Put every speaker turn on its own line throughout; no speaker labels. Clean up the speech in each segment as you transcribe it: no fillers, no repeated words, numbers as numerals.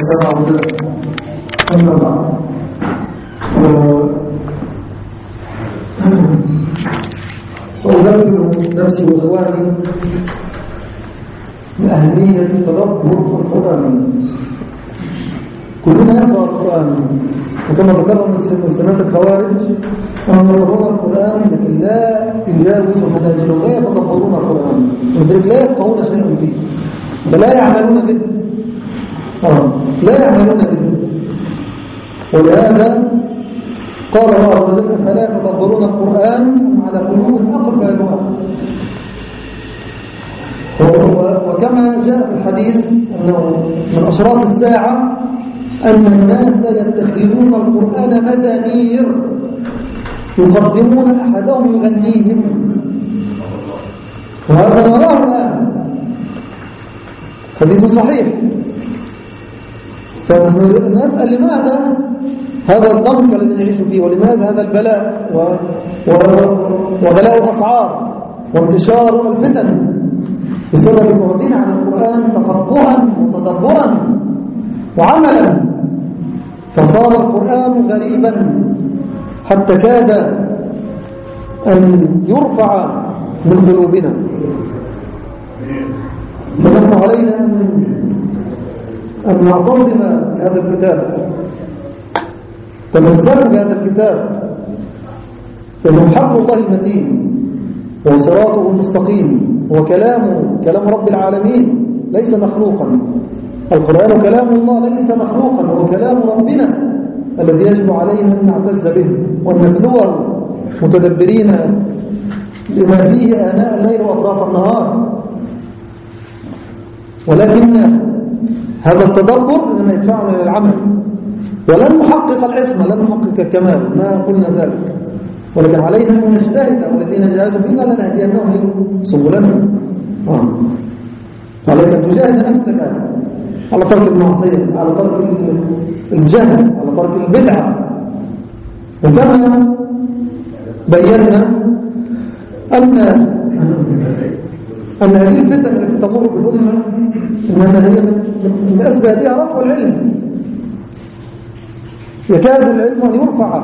أما بعد وأذكر نفسي وإخواني بأهمية تدبر القرآن. كلنا يقرأ القرآن، وكما ذكرنا من سمات الخوارج أنهم يقرؤون القرآن لكن لا يجاوز منازلهم، لا يتدبرون القرآن، ولذلك لا يفقهون شيئا فيه فلا يعملون به. لا يعملون به. ولهذا قال الله عز وجل فلا يتدبرون القرآن أم على قلوب أقفالها. وكما جاء في الحديث أنه من أشراط الساعة أن الناس يتخذون القرآن مزامير يقدمون أحدهم يغنيهم، وهذا نراه الآن حديث صحيح. فنسأل لماذا هذا الضنك الذي نعيش فيه، ولماذا هذا البلاء وغلاء الأسعار وانتشار الفتن بسبب بعدنا عن القرآن تفقها وتدبرا وعملا. فصار القرآن غريبا حتى كاد أن يرفع من قلوبنا. فنحن علينا أن نعتصم بهذا الكتاب، تمسكوا بهذا الكتاب، فإنه حق الله المتين وصراطه المستقيم، كلام رب العالمين ليس مخلوقا. القرآن كلام الله ليس مخلوقا، هو كلام ربنا الذي يجب علينا أن نعتز به وأن نتلوه متدبرين لما فيه آناء الليل وأطراف النهار. ولكن هذا التدبر لما يدفعنا إلى العمل، ولن نحقق العصمة، لن نحقق الكمال، ما قلنا ذلك، ولكن علينا أن نجتهد، والذين جاهدوا فينا لنهدينهم سبلنا. عليك أن تجاهد نفسك على ترك المعصية، على ترك الجهل، على ترك البدعة. وكما بينا أن هذه الفتن التي تمر بالأمة إنما هي من أسبابها رفع العلم. يكاد العلم أن يرفع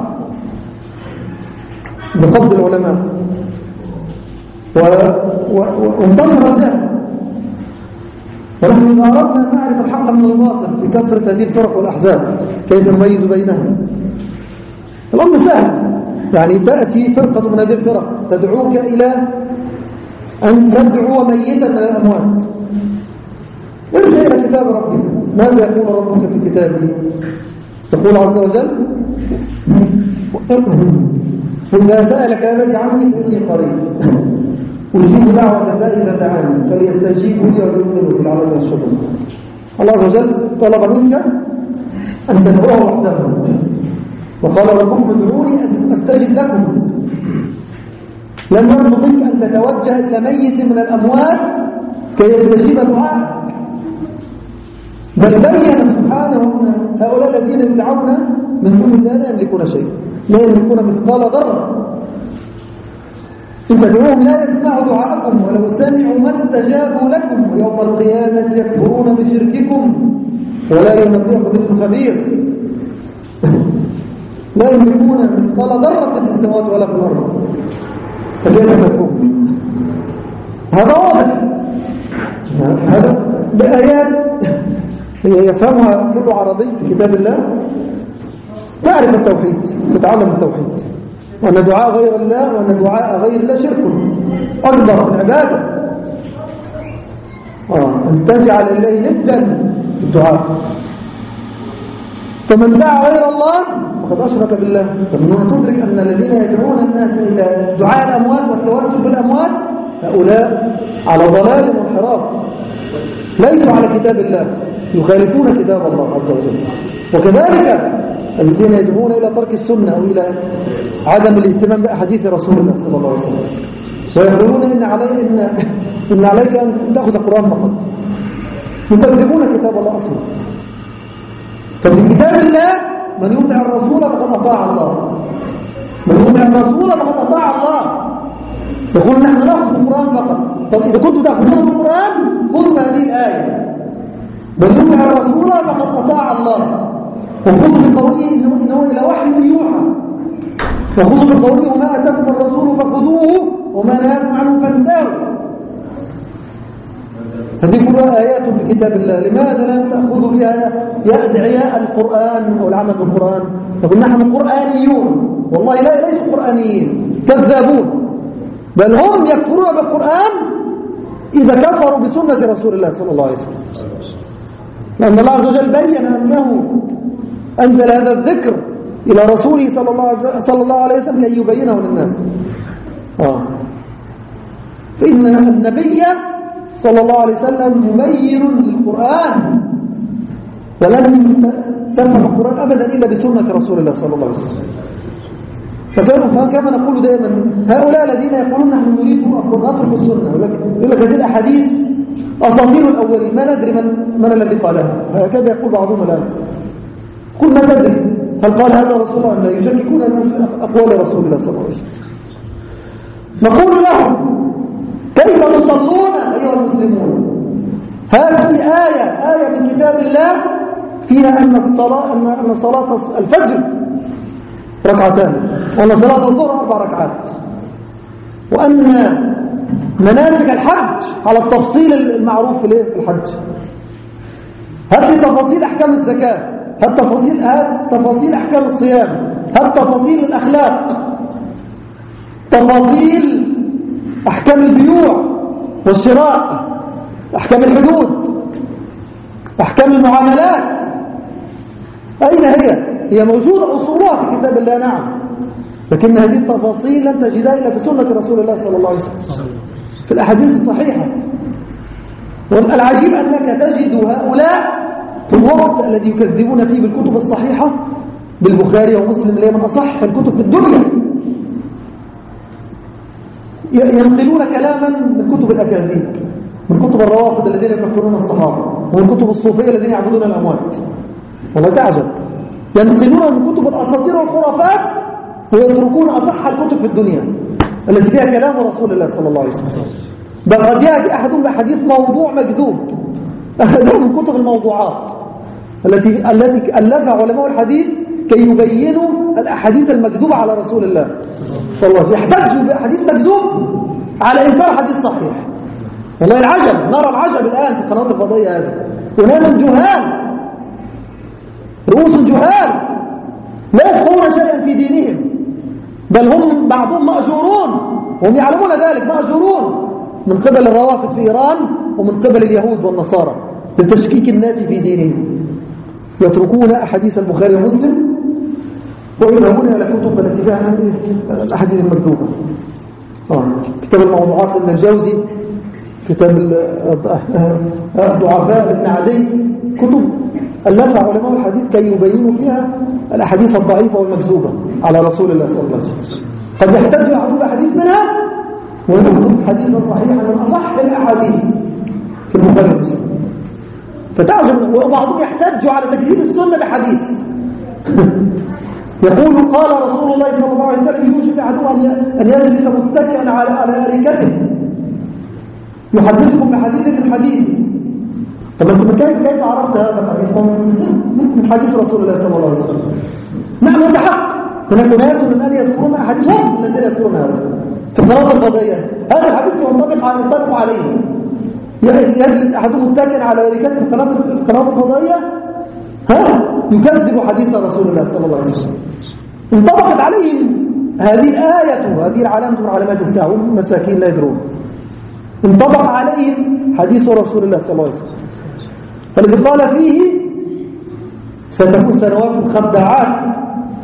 بقبض العلماء وانتشر الجهل. ونحن إذا أردنا أن نعرف الحق من الباطل في كثرة هذه الفرق والأحزاب كيف نميز بينها؟ الأمر سهل، يعني تأتي فرقة من هذه الفرق تدعوك إلى أن تدعو ميتا من الأموات. ارجع إلى كتاب ربك، ماذا يقول ربك في كتابه؟ يقول عز وجل إذا سألك عبادي عني فإني قريب أجيب دعوة الداء إذا دعاني فليستجيبوا لي ويؤمنوا بي لعلهم يرشدون. الله عز وجل طلب منك أن تدعوه وحده، وقال ربكم ادعوني أستجب لكم. لم يرضى منك أن تتوجه إلى ميت من الأموات كي يستجيب دعائك، بل بين سبحانه أن هؤلاء الذين يدعون من دون الله لا يملكون شيء، لا يملكون مثقال ذرة. إن تدعوهم لا يسمعوا دعاءكم ولو سمعوا ما استجابوا لكم، ويوم القيامة يكفرون بشرككم ولا ينبئك مثل خبير. لا يملكون مثقال ذرة في السماوات ولا في الأرض، فكيف تدعوهم؟ هذا واضح، هذا بآيات يفهمها كل عربي في كتاب الله. تعرف التوحيد، تتعلم التوحيد، وأن دعاء غير الله وأن دعاء غير الله شرك أكبر من العبادة. أن تجعل الله ندا في الدعاء. فمن دعا غير الله فقد أشرك بالله. فمن هنا تدرك أن الذين يدعون الناس إلى دعاء الأموات والتوسل بالأموات هؤلاء على ضلال وانحراف، ليسوا على كتاب الله، يخالفون كتاب الله عز وجل. وكذلك الذين يدعون إلى ترك السنة أو إلى عدم الاهتمام بأحاديث رسول الله صلى الله عليه وسلم، ويقولون إن عليك أن تأخذ القرآن فقط، يكذبون كتاب الله أصلا. ففي كتاب الله من يطع الرسول فقد أطاع الله، من يطع الرسول فقد أطاع الله. يقول نحن نأخذ القرآن فقط. طب إذا كنتم تأخذون القرآن خذوا هذه الآية، من يطع الرسول فقد أطاع الله. وخذوا بقوله إنه إلى وحي يوحى، وخذوا بقوله وما أتاكم الرسول فخذوه وما نهاكم عنه فانتهوا. هذه كلها آيات في كتاب الله. لماذا لم تأخذوا بها يا أدعياء القرآن أو العمل بالقرآن؟ يقول نحن قرآنيون. والله لا، ليسوا قرآنيين، كذابون، بل هم يكفرون بالقرآن إذا كفروا بسنة رسول الله صلى الله عليه وسلم، لأن الله عز وجل بين أنه أنزل هذا الذكر إلى رسوله صلى الله عليه وسلم كي يبينه للناس. فإن النبي صلى الله عليه وسلم مبين للقرآن، ولم تفهم القرآن أبدا إلا بسنة رسول الله صلى الله عليه وسلم. فكما نقول دائما هؤلاء الذين يقولون نحن نريد أن نترك السنة، يقول لك هذه الأحاديث أساطير الأولين ما ندري من الذي قالها، هكذا يقول بعضهم الآن. قل ما تدري هل قال هذا رسول الله أم لا؟ يشككون الناس في أقوال رسول الله صلى الله عليه وسلم. نقول لهم كيف تصلون أيها المسلمون؟ هذه آية من كتاب الله فيها أن صلاة الفجر ركعتان، وأن صلاة الظهر 4 ركعات، وأن مناسك الحج على التفصيل المعروف في الحج. هذه تفاصيل أحكام الزكاة، هذه تفاصيل أحكام الصيام، هذه تفاصيل الأخلاق، تفاصيل أحكام البيوع والشراء، أحكام الحدود، أحكام المعاملات. أين هي موجودة أصولها في كتاب الله، نعم، لكن هذه التفاصيل لن تجدها إلا في سنة رسول الله صلى الله عليه وسلم في الأحاديث الصحيحة. والعجيب أنك تجد هؤلاء في الوقت الذي يكذبون فيه بالكتب الصحيحة بالبخاري ومسلم اللي من أصح الكتب في الدنيا ينقلون كلاما من كتب الأكاذيب، من كتب الروافض الذين يكفرون الصحابة، ومن كتب الصوفية الذين يعبدون الأموات. والله تعجب، ينقلون من كتب الأساطير والخرافات ويتركون أصح الكتب في الدنيا التي فيها كلام رسول الله صلى الله عليه وسلم. بل قد يأتي أحدهم بحديث موضوع مكذوب، هذا من كتب الموضوعات التي ألفها علماء الحديث كي يبينوا الأحاديث المكذوبة على رسول الله صلى الله عليه وسلم. يحتجوا بحديث مكذوب على إنكار حديث صحيح. والله العجب، نرى العجب الآن في القنوات الفضائية هذه، وناس جهال، رؤوس جهال لا يفقهون شيئا في دينهم، بل هم بعضهم مأجورون وهم يعلمون ذلك، مأجورون من قبل الروافض في إيران ومن قبل اليهود والنصارى لتشكيك الناس في دينهم. يتركون أحاديث البخاري ومسلم ويذهبون إلى الكتب التي فيها الأحاديث المكذوبة. كتاب الموضوعات لابن الجوزي، كتاب الضعفاء ابن عدي، كتب ألفها علماء الحديث كي يبينوا فيها الأحاديث الضعيفة والمكذوبة على رسول الله صلى الله عليه وسلم. قد يحتج أحدهم أحاديث منها ويكتب حديثا صحيحا من أصح الأحاديث في البخاري ومسلم. فتعجب، وبعضهم يحتج على تكذيب السنة بحديث يقول قال رسول الله صلى الله عليه وسلم يوشك أحدهم أن يجلس متكئا على أريكته يحدثكم بحديث من حديث. طب انت كيف عرفت هذا الحديث؟ من حديث رسول الله صلى الله عليه وسلم. نعم، هذا حق. هناك ناس من أن يذكرون أحاديثهم الذين يذكرون هذا في القنوات الفضائية. هذا الحديث ينطبق عليه. يجلس أحدهم متكئا على أريكته في القنوات الفضائية يكذب حديث رسول الله صلى الله عليه وسلم. انطبقت عليهم هذه الآية، هذه العلامة من علامات الساعة، والمساكين لا يدرون. انطبق عليهم حديث رسول الله صلى الله عليه وسلم الذي قال فيه ستكون سنوات خداعات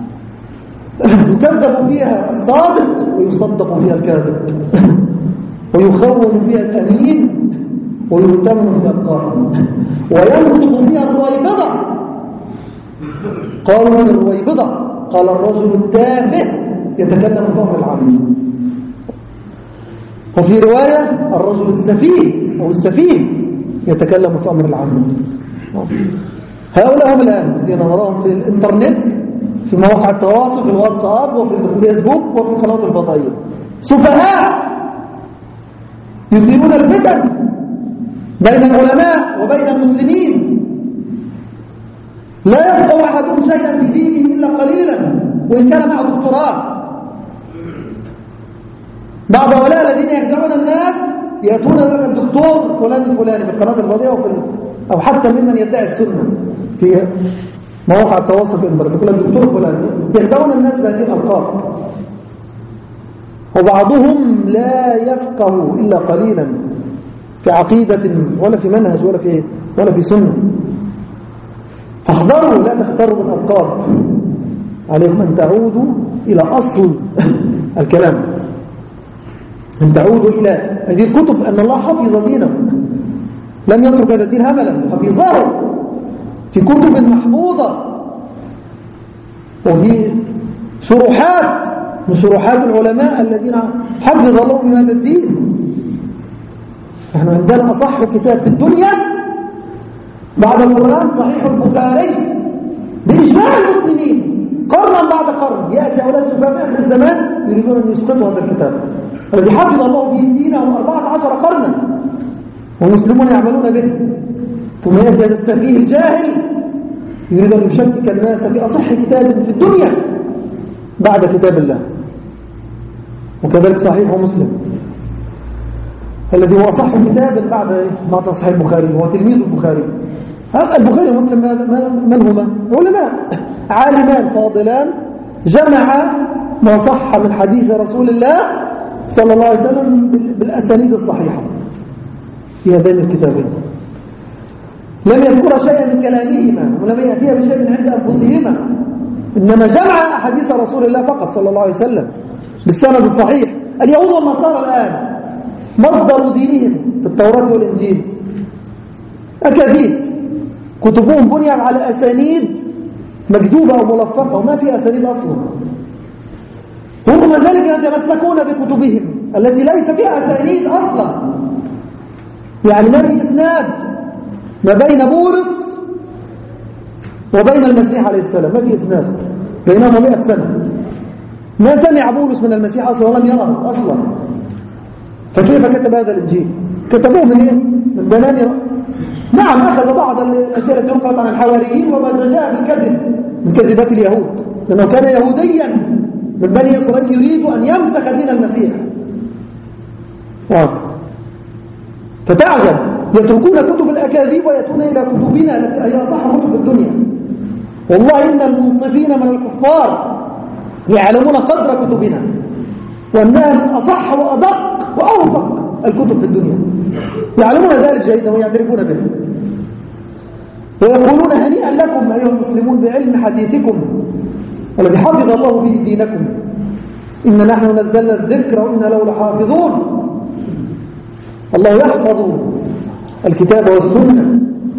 يكذب فيها الصادق ويصدق فيها الكاذب، ويخون فيها الأمين ويؤتمن فيها القائم، وينطق فيها الرويبضة. قالوا من الرويبضة؟ قال الرجل التافه يتكلم في أمر العام. وفي رواية الرجل السفيه أو السفيه يتكلم في أمر العام. هؤلاء هم الآن الذين نراهم في الإنترنت، في مواقع التواصل، في الواتساب وفي الفيسبوك وفي القنوات الفضائية، سفهاء يثيرون الفتن بين العلماء وبين المسلمين لا يفقه أحدهم شيئا في دينه إلا قليلا وإن كان مع دكتوراه. بعض هؤلاء الذين يخدعون الناس يأتون لك الدكتور فلان الفلاني في القناة الفضائية أو حتى ممن يدعي السنة في مواقع التواصل الإنترنت يقول الدكتور فلان، يخدعون الناس بهذه الألقاب. وبعضهم لا يفقه إلا قليلا في عقيدة ولا في منهج ولا في سنة. فاحذروا، لا تختاروا بالألقاب، عليكم أن تعودوا إلى أصل الكلام، أن تعودوا إلى هذه الكتب. أن الله حفظ دينه، لم يترك هذا الدين هملا، حفظه في كتب محفوظة وفي شروحات من شروحات العلماء الذين حفظ الله من هذا الدين. نحن عندنا أصح كتاب في الدنيا بعد القرآن صحيح البخاري بإجماع المسلمين قرنا بعد قرن. يأتي أولاد السفهاء في آخر الزمان يريدون أن يسقطوا هذا الكتاب الذي حفظ الله به دينه 14 قرنا والمسلمون يعملون به. ثم يأتي هذا السفيه الجاهل يريد أن يشكك الناس في أصح كتاب في الدنيا بعد كتاب الله. وكذلك صحيح مسلم الذي هو أصح كتاب بعد صحيح البخاري، هو تلميذ البخاري. هذا البخاري ومسلم من هما؟ علماء عالمان فاضلان جمع ما صح من حديث رسول الله صلى الله عليه وسلم بالأسانيد الصحيحة في هذين الكتابين. لم يذكر شيئا من كلامهما ولم يأتيها بشيء من عند أنفسهما، إنما جمع حديث رسول الله فقط صلى الله عليه وسلم بالسند الصحيح. اليهود والنصارى الآن مصدر دينهم في التوراة والإنجيل أكاذيب، كتبهم بنيت على أسانيد مكذوبة أو ملفقة وما في أسانيد أصلا. هم ذلك يتمسكون بكتبهم التي ليس فيها أسانيد أصلا، يعني ما في إسناد ما بين بولس وبين المسيح عليه السلام، ما في إسناد بينهما 100 سنة، ما سمع بولس من المسيح أصلا ولم يره أصلا. فكيف كتب هذا الإنجيل؟ كتبوه من إيه؟ من دنانير. نعم أخذ بعض الأشياء التي نقلت عن الحواريين وما جاء بالكذب من كذبات اليهود، لأنه كان يهوديا من بني إسرائيل يريد أن يمسك دين المسيح. فتعجب، يتركون كتب الأكاذيب ويأتون إلى كتبنا التي هي أصح كتب الدنيا. والله إن المنصفين من الكفار يعلمون قدر كتبنا وأنها أصح وأدق وأوفق الكتب في الدنيا، يعلمون ذلك جيدا ويعترفون به ويقولون هنيئا لكم أيها المسلمون بعلم حديثكم الذي حفظ الله به دينكم، إن نحن نزلنا الذكر وإنا له لحافظون. الله يحفظ الكتاب والسنة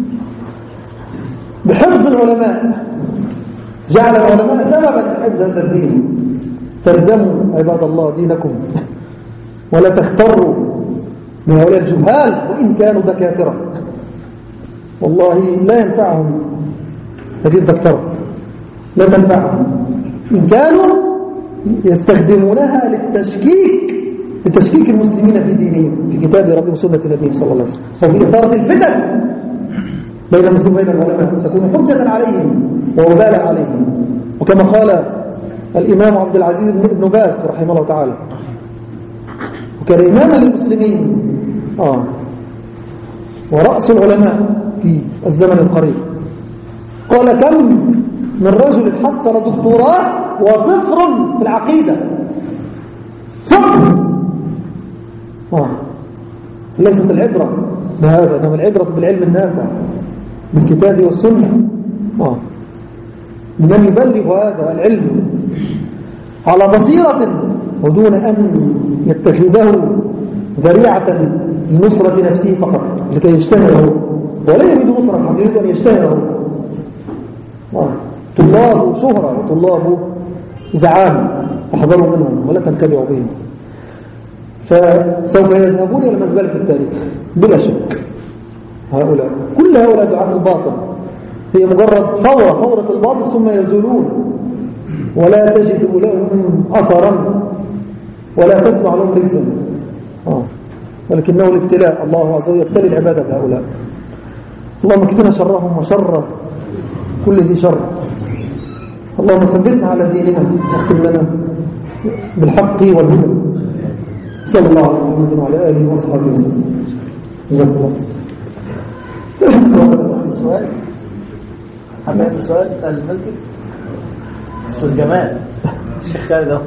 بحفظ العلماء، جعل العلماء سببا لحفظ هذا الدين. تلزموا عباد الله دينكم ولا تختروا من هؤلاء الجهال وإن كانوا دكاترة، والله لا ينفعهم هذه الدكتورة، لا تنفعهم إن كانوا يستخدمونها لتشكيك المسلمين في دينهم في كتاب ربهم وسنة نبيهم صلى الله عليه وسلم، وفي إثارة الفتن بين المسلمين وبين العلماء تكون حجة عليهم ووبالا عليهم. وكما قال الإمام عبد العزيز بن باز رحمه الله تعالى، وكان إماما للمسلمين ورأس العلماء في الزمن القريب، قال كم من رجل حصل دكتوراه وصفر في العقيدة، صفر. ليست العبرة بهذا، إنما العبرة بالعلم النافع بالكتاب والسنة. من يبلغ هذا العلم على بصيرة ودون أن يتخذه ذريعة لنصرة نفسه فقط لكي يشتهره، ولا يريد نصرة، يريد أن يشتهره. طلاب شهرة وطلاب زعامة، فاحذروا منهم ولا تنتبعوا بهم، فسوف يذهبون إلى مزبلة في التاريخ بلا شك. كل هؤلاء دعاة الباطل هي مجرد فورة الباطل ثم يزولون ولا تجد لهم أثرا ولا تسمع لهم رجزا، ولكنه الابتلاء. الله عز وجل يبتلي العبادة بهؤلاء. اللهم اكفنا شرهم وشر كل ذي شر. اللهم ثبتنا على ديننا واختم لنا بالحق والهدى. صلى الله عليه وسلم وعلى آله وصحبه وسلم. جزاكم الله.
سؤال حمام سؤال الملك أستاذ جمال الشيخ خالد اهو.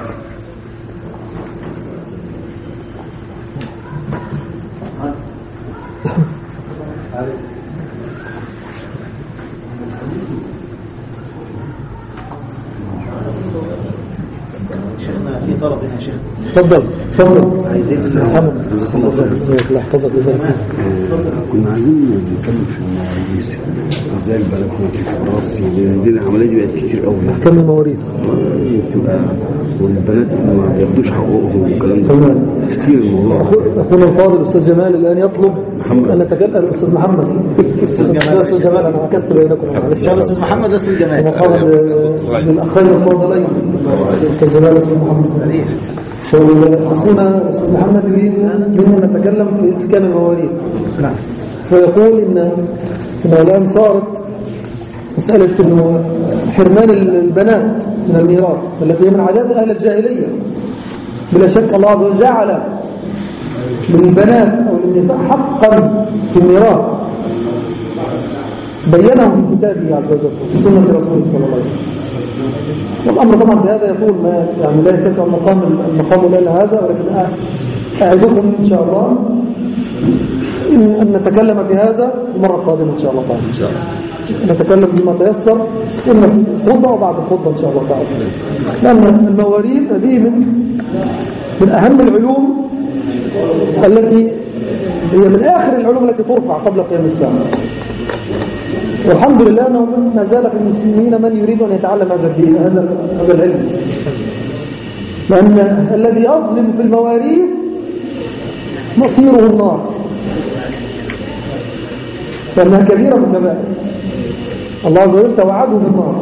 شيخنا في طلب هنا يا شيخ.
تفضل
عايزين
محمد الله يحفظك.
كنا عايزين نتكلم في المواريث ازاي البلد في الراس، لان دي العمليه دي بقت كتير قوي.
كم المواريث
بتبقى والبنات ما بياخدوش حقوقهم والكلام ده كتير. الموضوع
اخونا الفاضل الاستاذ جمال الان يطلب ان نتكلم. الاستاذ محمد استاذ جمال انا عكست بينكم.
الاستاذ محمد استاذ جمال
من الاخوين الفاضلين الاستاذ جمال والاستاذ محمد. أخونا الأستاذ محمد يريد منا نتكلم في كام المواريث. نعم. فيقول إن الآن صارت مسألة إنه حرمان البنات من الميراث التي هي من عادات أهل الجاهلية. بلا شك الله عز وجل جعل للبنات أو للنساء حقا في الميراث بينه في كتابه عز وجل في سنة رسوله صلى الله عليه وسلم. والأمر طبعا بهذا يقول ما يعني لا يتسع المقام إلى هذا، ولكن أعدكم إن شاء الله أن نتكلم في هذا المرة القادمة إن شاء الله تعالى. إن شاء الله نتكلم بما تيسر إما في خطبة وبعد الخطبة إن شاء الله تعالى. لأن المواريث هذه من أهم العلوم التي هي من آخر العلوم التي ترفع قبل قيام الساعة. والحمد لله أنه ما زال في المسلمين من يريد أن يتعلم هذا الدين هذا العلم. لأن الذي يظلم في المواريث مصيره النار، لأنها كبيرة من الكبائر. الله عز وجل توعده بالنار.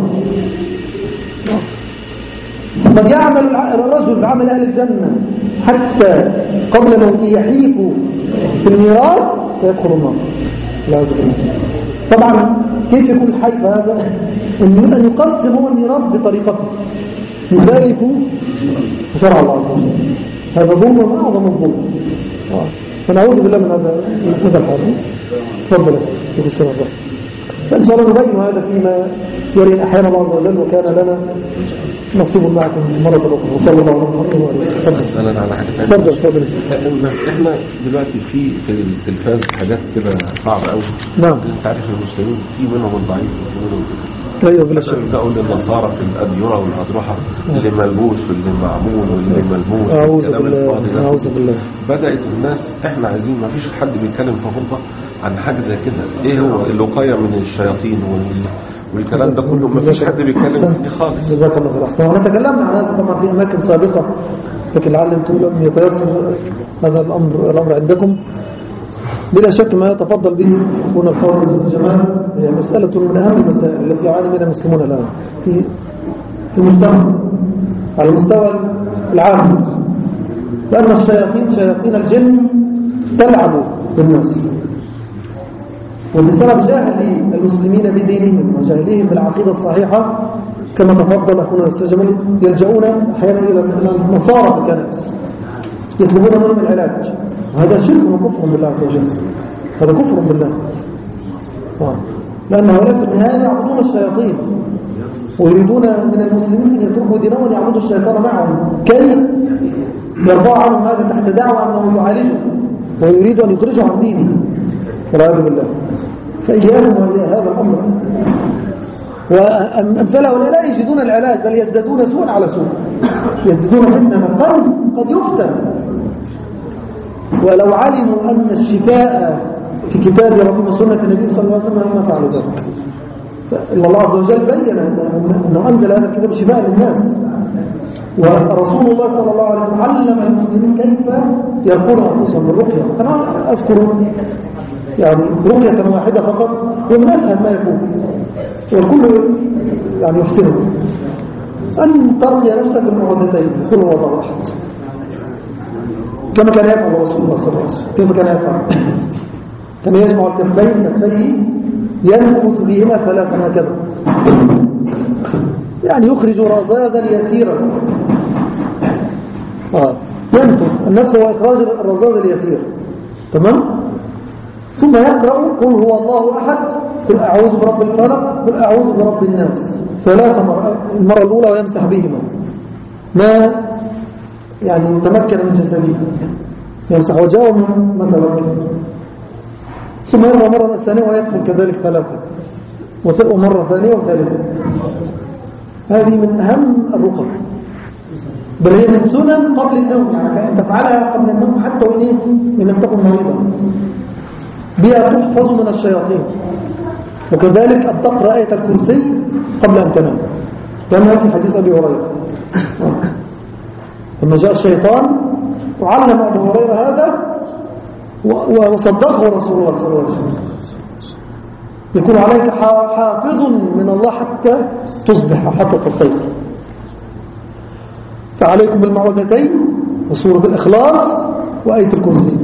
قد يعمل الرجل بعمل أهل الجنة حتى قبل موته يحيك في الميراث فيدخل النار. لا عز وجل. طبعا كيف يكون الحي هذا؟ أن يقسم هو الميراث بطريقته يبارك شرع الله عز وجل. هذا ظلم أعظم الظلم. فنعوذ بالله من هذا الحال. تفضل في السنة الرحمة. فإن شاء الله نبين هذا فيما يرين أحيانا الله عز وجل، وكان لنا نصيب معكم مرة أخرى. وصلى الله عليه وسلم.
أسألنا على حاجة ثانية.
تفضل.
احنا دلوقتي في التلفاز حاجات كده صعبة قوي.
نعم.
انت عارف المسلمين في منهم الضعيف وفي منهم
ايوه بلا شك.
بقول للنصارى في الأديرة والأضرحة اللي ملبوس واللي معمول واللي ملبوس.
أعوذ بالله.
بدأت الناس احنا عايزين، ما فيش حد بيتكلم في غلطة عن حاجة زي كده. ايه هو الوقاية من الشياطين والكلام ده كله؟ ما فيش حد بيتكلم فيه خالص.
جزاك الله خير. احسن. وانا تكلمنا عن هذا طبعا في اماكن سابقة، لكن لعل انتم لم يتيسر هذا الامر عندكم. بلا شك ما يتفضل به هنا الفاضل الجمال هي مسألة من أهم المسائل التي يعاني منها المسلمون الآن في المجتمع على المستوى العام. لأن الشياطين شياطين الجن تلعب بالناس، وبسبب جهل المسلمين بدينهم وجهلهم بالعقيدة الصحيحة كما تفضل أخونا الأستاذ جمال يلجؤون أحيانا إلى النصارى في الكنائس يطلبون منهم العلاج، وهذا شرك وكفر بالله عز وجل. هذا كفر بالله. لأن هؤلاء في النهاية يعبدون الشياطين ويريدون من المسلمين أن يتركوا دينهم ويعبدوا الشيطان معهم كي يرفع عنهم هذا تحت دعوة أنه يعالجه ويريد أن يخرجه عن دينه والعياذ بالله. فإياهم وإياه هذا الأمر. وأمثال هؤلاء لا يجدون العلاج بل يزدادون سوء على سوء، يزدادون فتنة. قد يفتن، ولو علموا أن الشفاء في كتاب ربنا وسنة النبي صلى الله عليه وسلم ما فعلوا ذلك. الله عز وجل بين أنه أنزل هذا الكتاب شفاء للناس، ورسول الله صلى الله عليه وسلم علم المسلمين كيف يرقون أنفسهم بالرقية. أنا أذكر يعني رقية واحدة فقط ومن أسهل ما يكون والكل يعني يحسنه، أن ترقي نفسك بالمعوذتين كل وضع واحد كما كان يفعل رسول الله صلى الله عليه وسلم. كيف كان يفعل؟ كان يجمع الكفين كفيه ينفث بهما ثلاثا هكذا يعني يخرج رذاذا يسيرا. ينفث النفس هو إخراج الرذاذ اليسير. تمام. ثم يقرأ قل هو الله أحد، قل أعوذ برب الفلق، قل أعوذ برب الناس 3 مرات، المرة الأولى ويمسح بهما ما يعني تمكن من جسده، يمسح وجهه ما تمكن. ثم يقرأ مرة ثانية ويدخل كذلك 3، ومرة ثانية وثالثة. هذه من أهم الرقى، بل هي من سنن قبل النوم، يعني تفعلها قبل النوم حتى وإن لم تكن مريضا، بها تحفظ من الشياطين. وكذلك أن تقرأ آية الكرسي قبل أن تنام، كما في حديث أبي هريرة لما جاء الشيطان وعلم أبو هريرة هذا وصدقه رسول الله صلى الله عليه وسلم، يكون عليك حافظ من الله حتى تصبح حتى تصيح. فعليكم بالمعوذتين وسورة الإخلاص وآية الكرسي.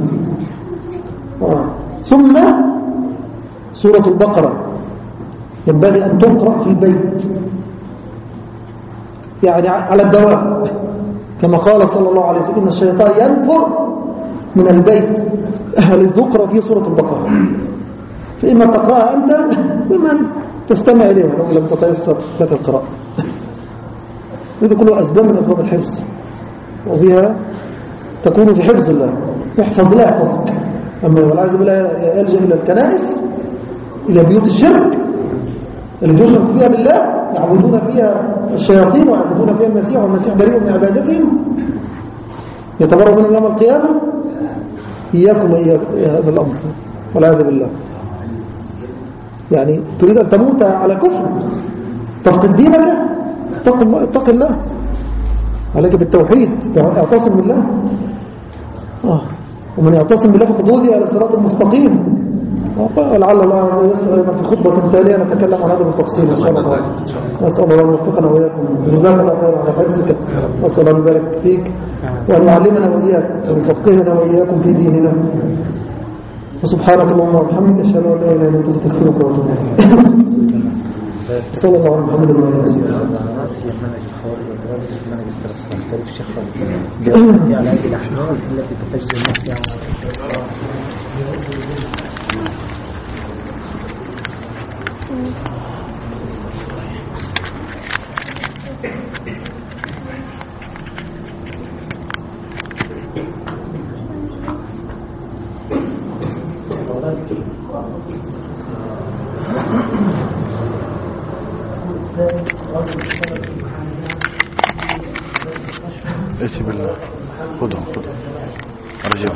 ثم سورة البقرة ينبغي أن تقرأ في البيت، يعني على الدوام، كما قال صلى الله عليه وسلم إن الشيطان ينفر من البيت للذكرى في سورة البقرة، فإما تقرأها أنت وإما تستمع إليها لو لم تتيسر لك القراءة. هذه كلها أسباب من أسباب الحفظ، وبها تكون في حفظ الله، يحفظ لا يحفظك. أما والعياذ بالله يلجأ إلى الكنائس، إلى بيوت الشرك اللي يشرك فيها بالله، يعبدون فيها الشياطين ويعبدون فيها المسيح، والمسيح بريء من عبادتهم، يتبرأ منهم يوم القيامة. إياكم هذا الأمر والعياذ بالله. يعني تريد أن تموت على كفر، تفقد دينك، اتق الله، عليك بالتوحيد، اعتصم بالله. ومن يعتصم بالله فقد هدي على الصراط المستقيم. ولعل الله يسأل أيضا في خطبة تالية نتكلم عن هذا بالتفصيل إن شاء الله. نسأل الله أن يوفقنا وإياكم، جزاك الله خيرا على حرصك، نسأل الله أن يبارك فيك وأن يعلمنا وإياك وأن يفقهنا وإياكم في ديننا. وسبحانك اللهم وبحمدك أشهد أن لا إله إلا أنت أستغفرك وأتوب إليك. صلى الله على محمد وعلى آله وسلم.
على هذه الأحوال التي تفجر الناس
اتي بالله خذهم رجعهم.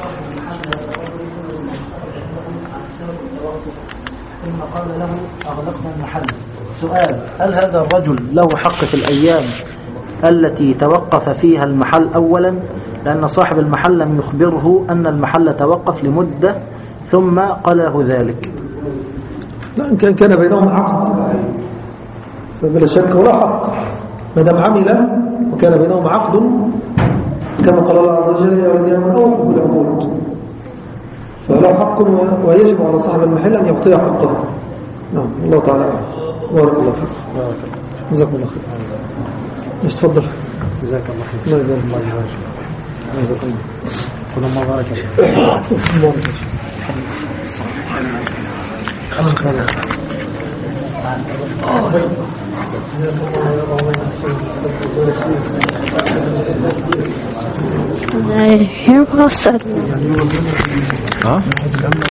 ثم قال له أغلقنا المحل. سؤال: هل هذا الرجل له حق في الأيام التي توقف فيها المحل أولا، لأن صاحب المحل لم يخبره أن المحل توقف لمدة ثم قال له ذلك؟
لا، إن كان بينهم عقد فبلا شك ولا حق، ما دام عمل وكان بينهم عقد كما قال الله عز وجل يا الذين آمنوا أوفوا بالعقود، فله حق ويجب على صاحب المحل أن يعطيه حقه. نعم، الله تعالى بارك الله فيك. جزاكم الله خير. مش تفضل.
جزاك الله خير.
الله يبارك فيك.
كل ما بارك يا شيخ.
بارك
يا شيخ.